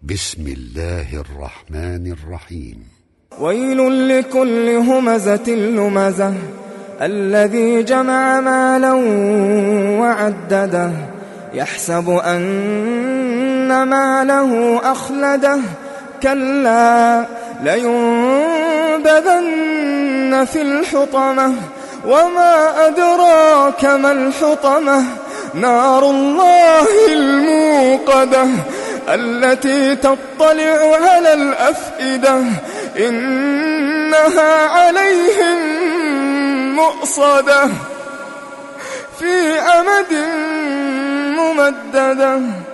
بسم الله الرحمن الرحيم. ويل لكل همزة لمزة الذي جمع مالا وعدده يحسب أن ماله أخلده كلا لينبذن في الحطمة وما أدراك ما الحطمة نار الله الموقدة التي تطلع على الأفئدة إنها عليهم مؤصدة في أمد ممددة.